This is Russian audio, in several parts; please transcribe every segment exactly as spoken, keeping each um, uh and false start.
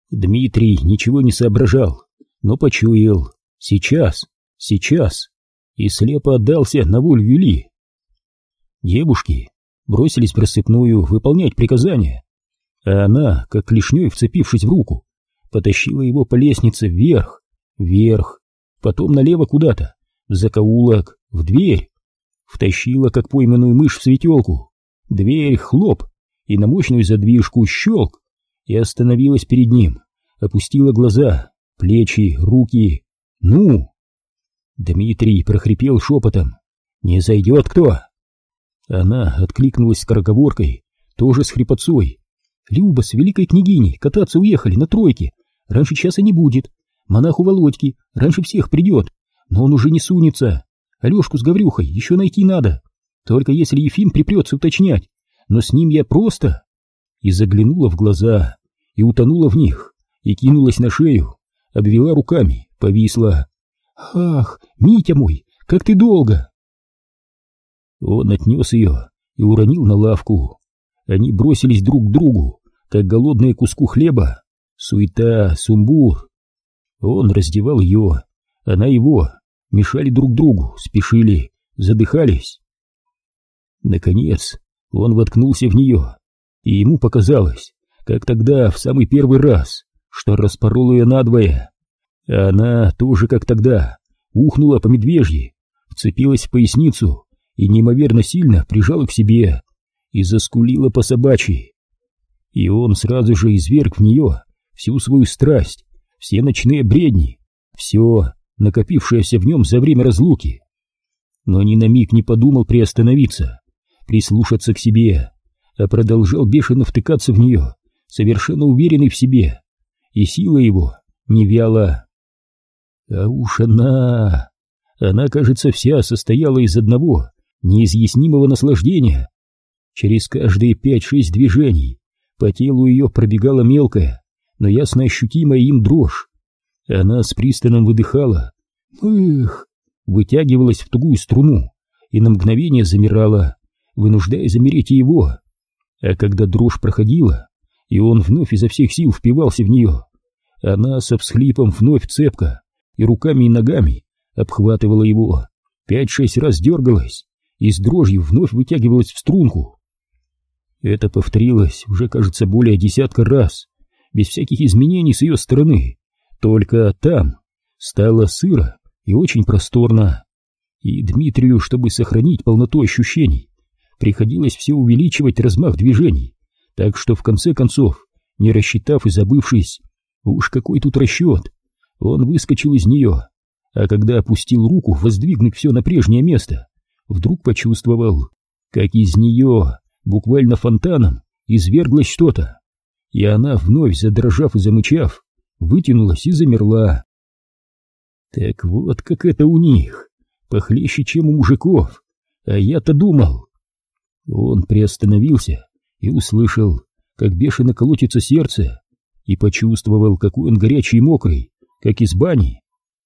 Дмитрий ничего не соображал, но почуял. Сейчас, сейчас. И слепо отдался на волю Юли. Девушки бросились в рассыпную выполнять приказания, а она, как клешней вцепившись в руку, потащила его по лестнице вверх, вверх, потом налево куда-то, в закоулок, в дверь. Втащила, как пойманную мышь, в светелку. Дверь хлоп, и на мощную задвижку щелк, и остановилась перед ним, опустила глаза, плечи, руки. «Ну?» Дмитрий прохрипел шепотом: «Не зайдет кто?» Она откликнулась скороговоркой, тоже с хрипотцой: «Люба с великой княгиней кататься уехали на тройке. Раньше часа не будет. Монах у Володьки раньше всех придет, но он уже не сунется. Алешку с Гаврюхой еще найти надо. Только если Ефим припрется уточнять, но с ним я просто...» И заглянула в глаза, и утонула в них, и кинулась на шею, обвела руками, повисла. «Ах, Митя мой, как ты долго!» Он отнес ее и уронил на лавку. Они бросились друг к другу, как голодные куску хлеба. Суета, сумбур. Он раздевал ее, она его, мешали друг другу, спешили, задыхались. Наконец он воткнулся в нее, и ему показалось, как тогда, в самый первый раз, что распорол ее надвое. А она тоже, как тогда, ухнула по медвежьи, вцепилась в поясницу и неимоверно сильно прижала к себе и заскулила по собачьи. И он сразу же изверг в нее всю свою страсть, все ночные бредни, все, накопившееся в нем за время разлуки. Но ни на миг не подумал приостановиться, прислушаться к себе, а продолжал бешено втыкаться в нее, совершенно уверенный в себе, и сила его не вяла. А уж она... Она, кажется, вся состояла из одного неизъяснимого наслаждения. Через каждые пять-шесть движений по телу ее пробегала мелкая, но ясно ощутимая им дрожь. Она с пристоном выдыхала, «Эх!», вытягивалась в тугую струну и на мгновение замирала, вынуждая замереть и его. А когда дрожь проходила, и он вновь изо всех сил впивался в нее, она со всхлипом вновь цепко и руками и ногами обхватывала его, пять-шесть раз дергалась и с дрожью вновь вытягивалась в струнку. Это повторилось уже, кажется, более десятка раз, без всяких изменений с ее стороны, только там стало сыро и очень просторно, и Дмитрию, чтобы сохранить полноту ощущений, приходилось все увеличивать размах движений, так что в конце концов, не рассчитав и забывшись, уж какой тут расчет, он выскочил из нее, а когда опустил руку воздвигнуть все на прежнее место, вдруг почувствовал, как из нее буквально фонтаном изверглось что-то, и она, вновь задрожав и замычав, вытянулась и замерла. Так вот как это у них, похлеще, чем у мужиков, а я-то думал. Он приостановился и услышал, как бешено колотится сердце, и почувствовал, какой он горячий и мокрый, как из бани.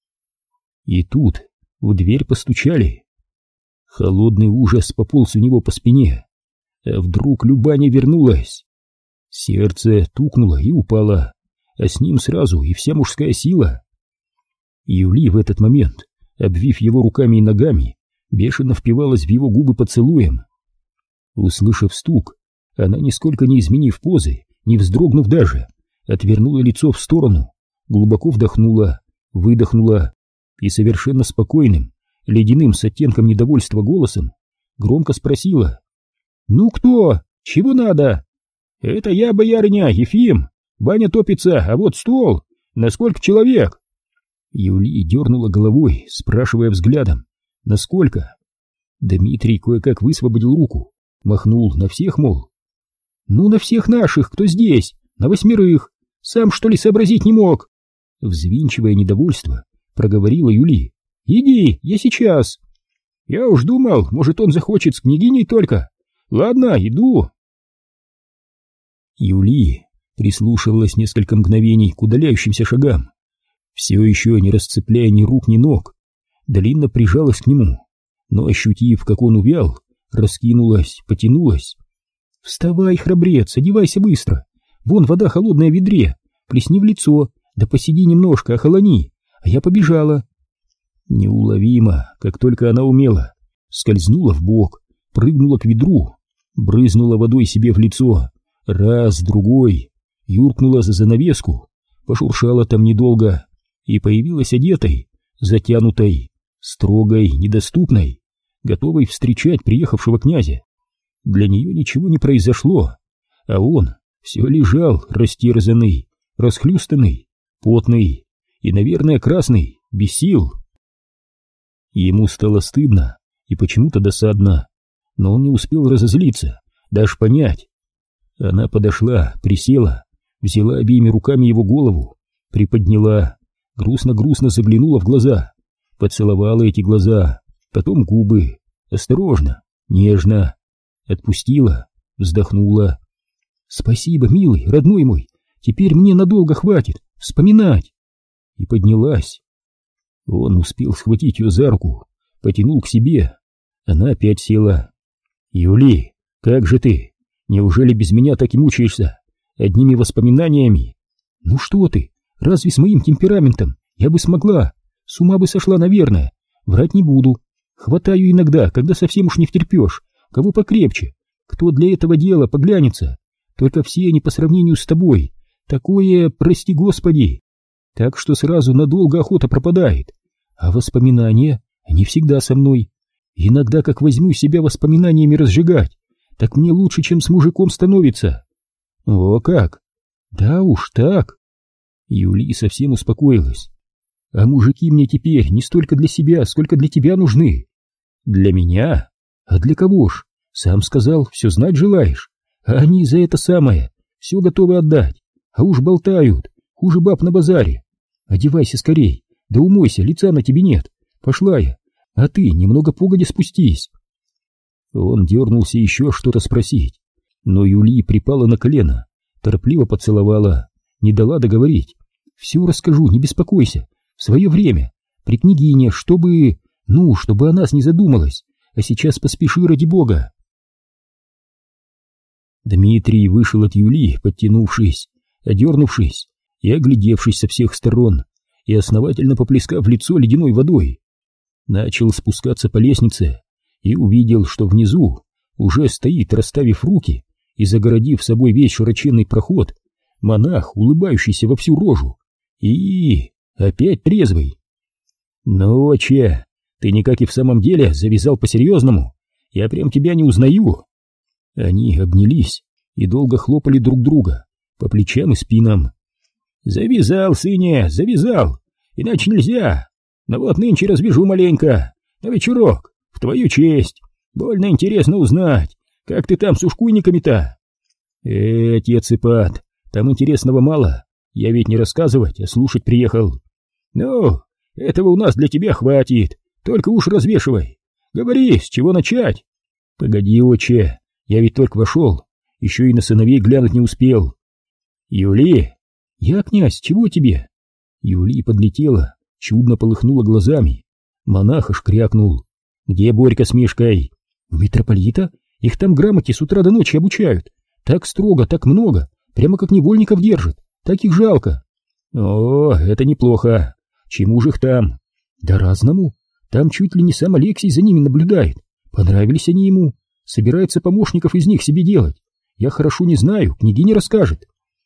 И тут в дверь постучали. Холодный ужас пополз у него по спине. А вдруг Люба не вернулась? Сердце тукнуло и упало, а с ним сразу и вся мужская сила. Юли в этот момент, обвив его руками и ногами, бешено впивалась в его губы поцелуем. Услышав стук, она, нисколько не изменив позы, не вздрогнув даже, отвернула лицо в сторону, глубоко вдохнула, выдохнула и совершенно спокойным, ледяным с оттенком недовольства голосом громко спросила: «Ну кто? Чего надо?» «Это я, боярыня, Ефим. Баня топится, а вот стол. Насколько человек?» Юли дернула головой, спрашивая взглядом: «Насколько?» Дмитрий кое-как высвободил руку, махнул на всех, мол. «Ну, на всех наших, кто здесь, на восьмерых. Сам, что ли, сообразить не мог?» Взвинчивая недовольство, проговорила Юли: «Иди, я сейчас». «Я уж думал, может, он захочет с княгиней только. Ладно, иду». Юли прислушивалась несколько мгновений к удаляющимся шагам, все еще не расцепляя ни рук, ни ног, длинно прижалась к нему, но, ощутив, как он увял, раскинулась, потянулась. «Вставай, храбрец, одевайся быстро, вон вода холодная в ведре, плесни в лицо, да посиди немножко, охолони, а я побежала. Неуловимо, как только она умела, скользнула в бок, прыгнула к ведру, брызнула водой себе в лицо, раз, другой, юркнула за занавеску, пошуршала там недолго и появилась одетой, затянутой, строгой, недоступной, готовой встречать приехавшего князя. Для нее ничего не произошло, а он все лежал растерзанный, расхлюстанный, потный и, наверное, красный, без сил. Ему стало стыдно и почему-то досадно, но он не успел разозлиться, даже понять. Она подошла, присела, взяла обеими руками его голову, приподняла, грустно-грустно заглянула в глаза, поцеловала эти глаза, потом губы, осторожно, нежно, отпустила, вздохнула. «Спасибо, милый, родной мой, теперь мне надолго хватит вспоминать!» И поднялась. Он успел схватить ее за руку, потянул к себе. Она опять села. «Юли, как же ты? Неужели без меня так и мучаешься? Одними воспоминаниями?» «Ну что ты, разве с моим темпераментом я бы смогла? С ума бы сошла, наверное. Врать не буду. Хватаю иногда, когда совсем уж не втерпешь. Кого покрепче, кто для этого дела поглянется. Только все они по сравнению с тобой. Такое, прости господи. Так что сразу надолго охота пропадает. А воспоминания, они всегда со мной. Иногда, как возьму себя воспоминаниями разжигать, так мне лучше, чем с мужиком становится». «О, как?» «Да уж так». Юли совсем успокоилась. «А мужики мне теперь не столько для себя, сколько для тебя нужны». «Для меня? А для кого ж? Сам сказал, все знать желаешь. А они за это самое все готовы отдать. А уж болтают, хуже баб на базаре. Одевайся скорей, да умойся, лица на тебе нет. Пошла я, а ты немного погоди спустись». Он дернулся еще что-то спросить, но Юли припала на колено, торопливо поцеловала, не дала договорить. «Все расскажу, не беспокойся, в свое время, при княгине, чтобы... ну, чтобы о нас не задумалась, а сейчас поспеши ради бога». Дмитрий вышел от Юли, подтянувшись, одернувшись и оглядевшись со всех сторон, и основательно поплескав лицо ледяной водой. Начал спускаться по лестнице и увидел, что внизу уже стоит, расставив руки и загородив собой весь широченный проход, монах, улыбающийся во всю рожу, и опять трезвый. «Ну, отче, ты никак и в самом деле завязал по-серьезному, я прям тебя не узнаю». Они обнялись и долго хлопали друг друга по плечам и спинам. «Завязал, сыне, завязал, иначе нельзя. Но вот нынче развяжу маленько, на вечерок, в твою честь. Больно интересно узнать, как ты там с ушкуйниками-то». «Э, отец Ипат, там интересного мало, я ведь не рассказывать, а слушать приехал». «Ну, этого у нас для тебя хватит, только уж развешивай. Говори, с чего начать?» «Погоди, отче, я ведь только вошел, еще и на сыновей глянуть не успел». «Юли!» «Я, князь, чего тебе?» Юли подлетела, чудно полыхнула глазами. Монах аж крякнул. «Где Борька с Мишкой?» «У митрополита? Их там грамоте с утра до ночи обучают. Так строго, так много, прямо как невольников держат. Так их жалко». «О, это неплохо. Чему же их там?» «Да разному. Там чуть ли не сам Алексий за ними наблюдает. Понравились они ему. Собирается помощников из них себе делать. Я хорошо не знаю, княгиня расскажет».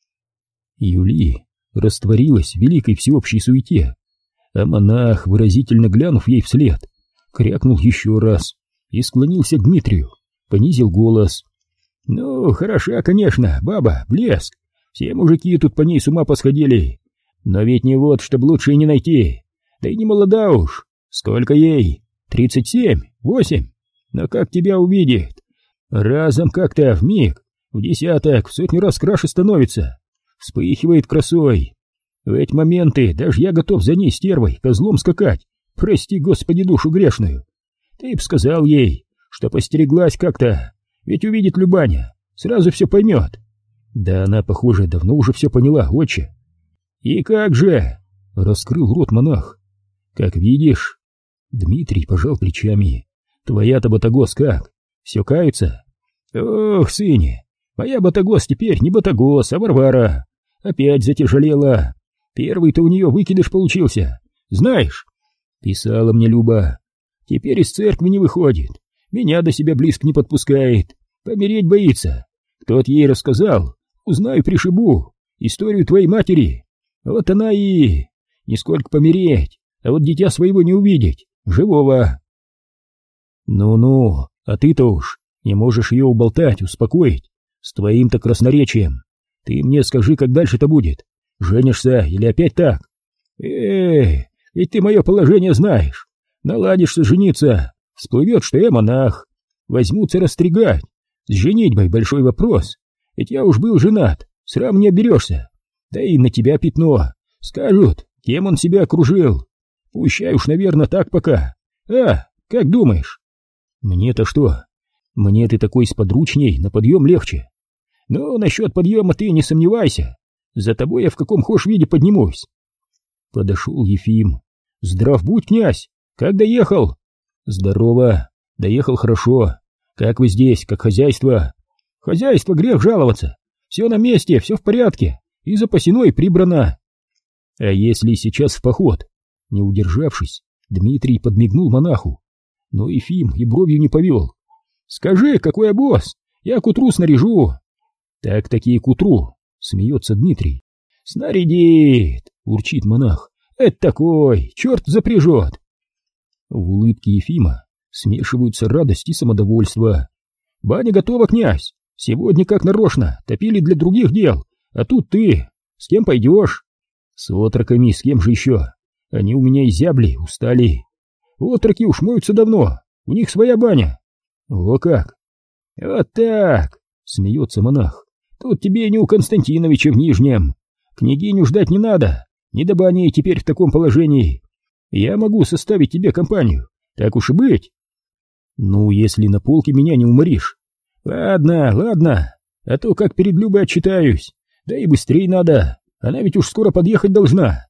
Юли растворилась в великой всеобщей суете, а монах, выразительно глянув ей вслед, крякнул еще раз и склонился к Дмитрию, понизил голос. «Ну, хороша, конечно, баба, блеск. Все мужики тут по ней с ума посходили. Но ведь не вот, чтоб лучше и не найти. Да и не молода уж. Сколько ей? Тридцать семь? Восемь? Но как тебя увидит? Разом как-то вмиг, в десяток, в сотню раз краше становится. Вспыхивает красой. В эти моменты даже я готов за ней стервой, козлом скакать. Прости, Господи, душу грешную. Ты б сказал ей, что постереглась как-то, ведь увидит Любаня, сразу все поймет». «Да она, похоже, давно уже все поняла, отче». «И как же?» — раскрыл рот монах. «Как видишь». Дмитрий пожал плечами. «Твоя-то Батагос как? Все кается?» «Ох, сыне, моя Батагос теперь не Батагос, а Варвара. опять затяжелела. Первый-то у нее выкидыш получился, знаешь? Писала мне Люба. Теперь из церкви не выходит, меня до себя близко не подпускает, помереть боится. Кто-то ей рассказал, узнаю, пришибу, историю твоей матери. Вот она и... Нисколько помереть, а вот дитя своего не увидеть, живого. Ну-ну, а ты-то уж не можешь ее уболтать, успокоить, с твоим-то красноречием. Ты мне скажи, как дальше-то будет, женишься или опять так? Эй, ведь ты мое положение знаешь, наладишься жениться, всплывет, что я монах, возьмутся растригать, с женитьбой большой вопрос, ведь я уж был женат, срам не оберешься, да и на тебя пятно, скажут, кем он себя окружил, пущай уж, наверное, так пока, а, как думаешь? Мне-то что? Мне ты такой сподручней, на подъем легче. Но насчет подъема ты не сомневайся, за тобой я в каком хошь виде поднимусь. Подошел Ефим. Здрав будь, князь, как доехал? Здорово, доехал хорошо. Как вы здесь, как хозяйство? Хозяйство, грех жаловаться, все на месте, все в порядке, и запасено, и прибрано. А если сейчас в поход? Не удержавшись, Дмитрий подмигнул монаху. Но Ефим и бровью не повел. «Скажи, какой обоз? Я к утру снаряжу». «Так-таки к утру», — смеется Дмитрий. «Снарядит», — урчит монах. «Это такой, черт запряжет». В улыбке Ефима смешиваются радость и самодовольство. «Баня готова, князь. Сегодня как нарочно, топили для других дел. А тут ты. С кем пойдешь?» «С отроками, с кем же еще? Они у меня изябли, устали». «Отроки уж моются давно, у них своя баня». «О как!» «Вот так!» — смеется монах. «Тут тебе не у Константиновича в Нижнем. Княгиню ждать не надо, не до бани теперь в таком положении. Я могу составить тебе компанию, так уж и быть». «Ну, если на полке меня не уморишь». «Ладно, ладно, а то как перед Любой отчитаюсь, да и быстрее надо, она ведь уж скоро подъехать должна».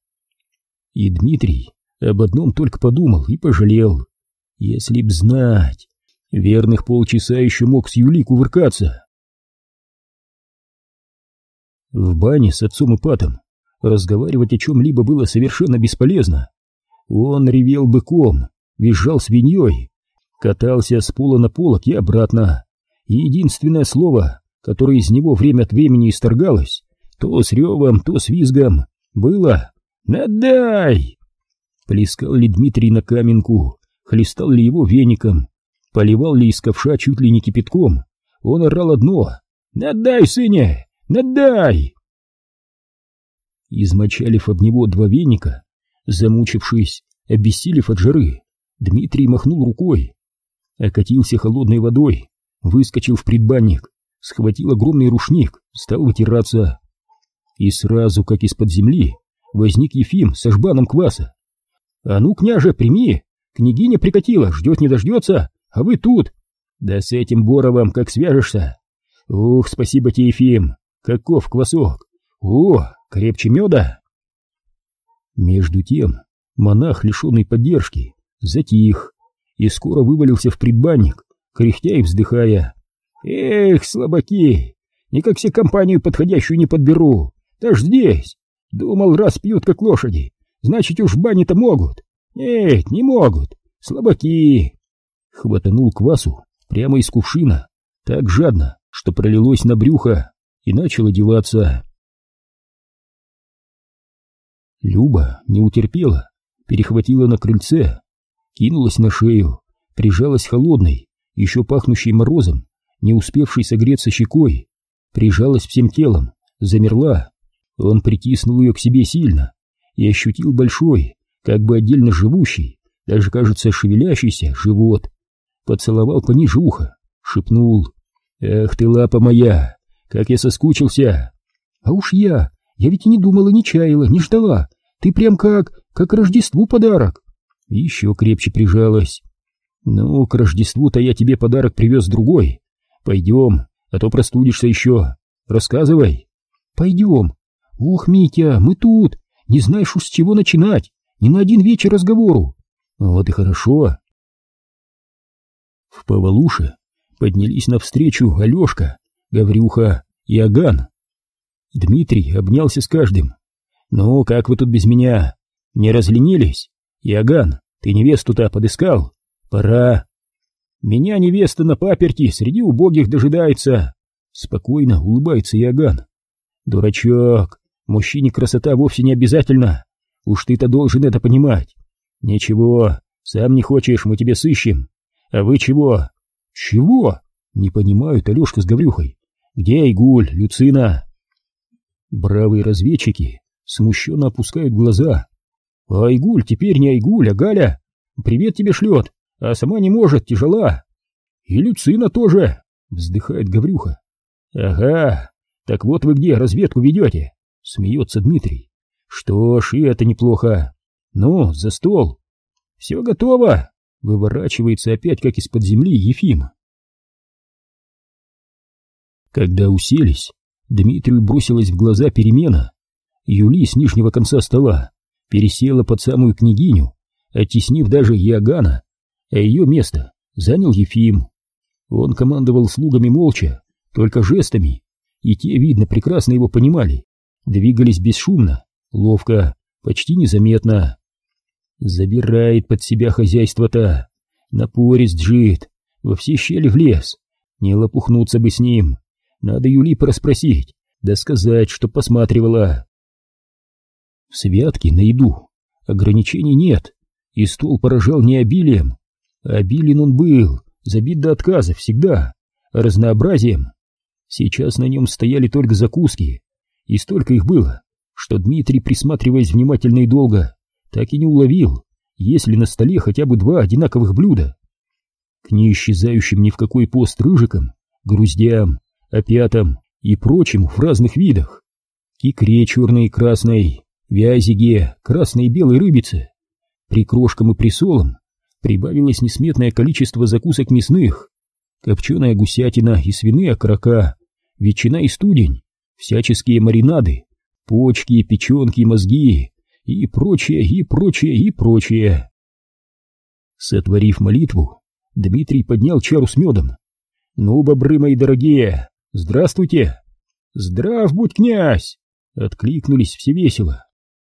И Дмитрий об одном только подумал и пожалел. Если б знать, верных полчаса еще мог с Юлей кувыркаться. В бане с отцом и патом разговаривать о чем-либо было совершенно бесполезно. Он ревел быком, визжал свиньей, катался с пола на полок и обратно. И единственное слово, которое из него время от времени исторгалось, то с ревом, то с визгом, было «Надай!». Плескал ли Дмитрий на каменку, хлестал ли его веником, поливал ли из ковша чуть ли не кипятком, он орал одно: «Надай, сыне, надай!». Измочалив об него два веника, замучившись, обессилев от жары, Дмитрий махнул рукой, окатился холодной водой, выскочил в предбанник, схватил огромный рушник, стал вытираться. И сразу, как из-под земли, возник Ефим со жбаном кваса. «А ну, княже, прими! Княгиня прикатила, ждет не дождется, а вы тут! Да с этим Боровым как свяжешься! Ух, спасибо тебе, Ефим! Каков квасок! О, крепче меда!» Между тем монах, лишенный поддержки, затих и скоро вывалился в предбанник, кряхтя и вздыхая. «Эх, слабаки! Никак себе компанию подходящую не подберу! Даже здесь! Думал, раз пьют как лошади, значит уж в бане-то могут! Нет, не могут! Слабаки!» Хватанул квасу прямо из кувшина, так жадно, что пролилось на брюхо, и начал одеваться. Люба не утерпела, перехватила на крыльце, кинулась на шею, прижалась холодной, еще пахнущей морозом, не успевшей согреться щекой, прижалась всем телом, замерла. Он притиснул ее к себе сильно и ощутил большой, как бы отдельно живущий, даже, кажется, шевелящийся живот. Поцеловал пониже уха, шепнул: «Эх ты, лапа моя, как я соскучился!» «А уж я, я ведь и не думала, не чаяла, не ждала, ты прям как, как к Рождеству подарок!» И еще крепче прижалась. «Ну, к Рождеству-то я тебе подарок привез другой. Пойдем, а то простудишься еще. Рассказывай». «Пойдем. Ох, Митя, мы тут. Не знаешь уж с чего начинать. Ни на один вечер разговору». «Вот и хорошо». В Повалуше поднялись навстречу Алешка, Гаврюха и Аган. Дмитрий обнялся с каждым. «Ну, как вы тут без меня? Не разленились? Иоганн, ты невесту-то подыскал? Пора!» «Меня невеста на паперти среди убогих дожидается!» Спокойно улыбается Иоганн. «Дурачок, мужчине красота вовсе не обязательно. Уж ты-то должен это понимать. Ничего, сам не хочешь, мы тебе сыщем. А вы чего?» «Чего?» Не понимают Алешка с Гаврюхой. «Где Айгуль, Люцина?» Бравые разведчики смущенно опускают глаза. «А Айгуль теперь не Айгуль, а Галя. Привет тебе шлет, а сама не может, тяжела. И Люцина тоже», вздыхает Гаврюха. «Ага, так вот вы где разведку ведете?» Смеется Дмитрий. «Что ж, и это неплохо. Ну, за стол». «Все готово», выворачивается опять, как из-под земли, Ефим. Когда уселись, Дмитрию бросилась в глаза перемена. Юли с нижнего конца стола пересела под самую княгиню, оттеснив даже Иоганна, а ее место занял Ефим. Он командовал слугами молча, только жестами, и те, видно, прекрасно его понимали, двигались бесшумно, ловко, почти незаметно. Забирает под себя хозяйство-то, напорист жит, во все щели влез, не лопухнуться бы с ним. Надо Юли проспросить, да сказать, что посматривала. В святке на еду ограничений нет, и стол поражал не обилием. Обилен он был, забит до отказа всегда, разнообразием. Сейчас на нем стояли только закуски, и столько их было, что Дмитрий, присматриваясь внимательно и долго, так и не уловил, есть ли на столе хотя бы два одинаковых блюда. К неисчезающим ни в какой пост рыжикам, груздям, опятам и прочему в разных видах, к икре черной и красной, вязиге, красной и белой рыбице, прикрошкам и присолам прибавилось несметное количество закусок мясных, копченая гусятина и свиные окорока, ветчина и студень, всяческие маринады, почки, печенки, мозги и прочее, и прочее, и прочее. Сотворив молитву, Дмитрий поднял чару с медом. «Ну, бобры мои дорогие, здравствуйте!» «Здрав будь, князь!» — откликнулись все весело.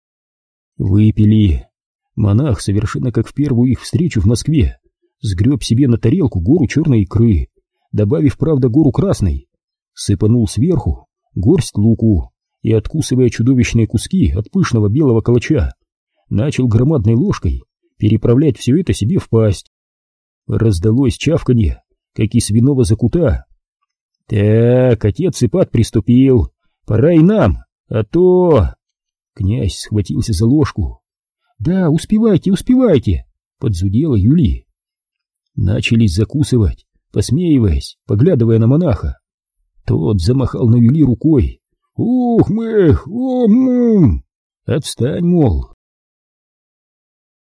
Выпили. Монах, совершенно как в первую их встречу в Москве, сгреб себе на тарелку гору черной икры, добавив, правда, гору красной, сыпанул сверху горсть луку и, откусывая чудовищные куски от пышного белого калача, начал громадной ложкой переправлять все это себе в пасть. Раздалось чавканье, как из свиного закута. «Так, отец Ипат приступил, пора и нам, а то...» Князь схватился за ложку. «Да, успевайте, успевайте!» — подзудела Юли. Начались закусывать, посмеиваясь, поглядывая на монаха. Тот замахал на Юли рукой. «Ух, мэх, о, мум! Отстань, мол!»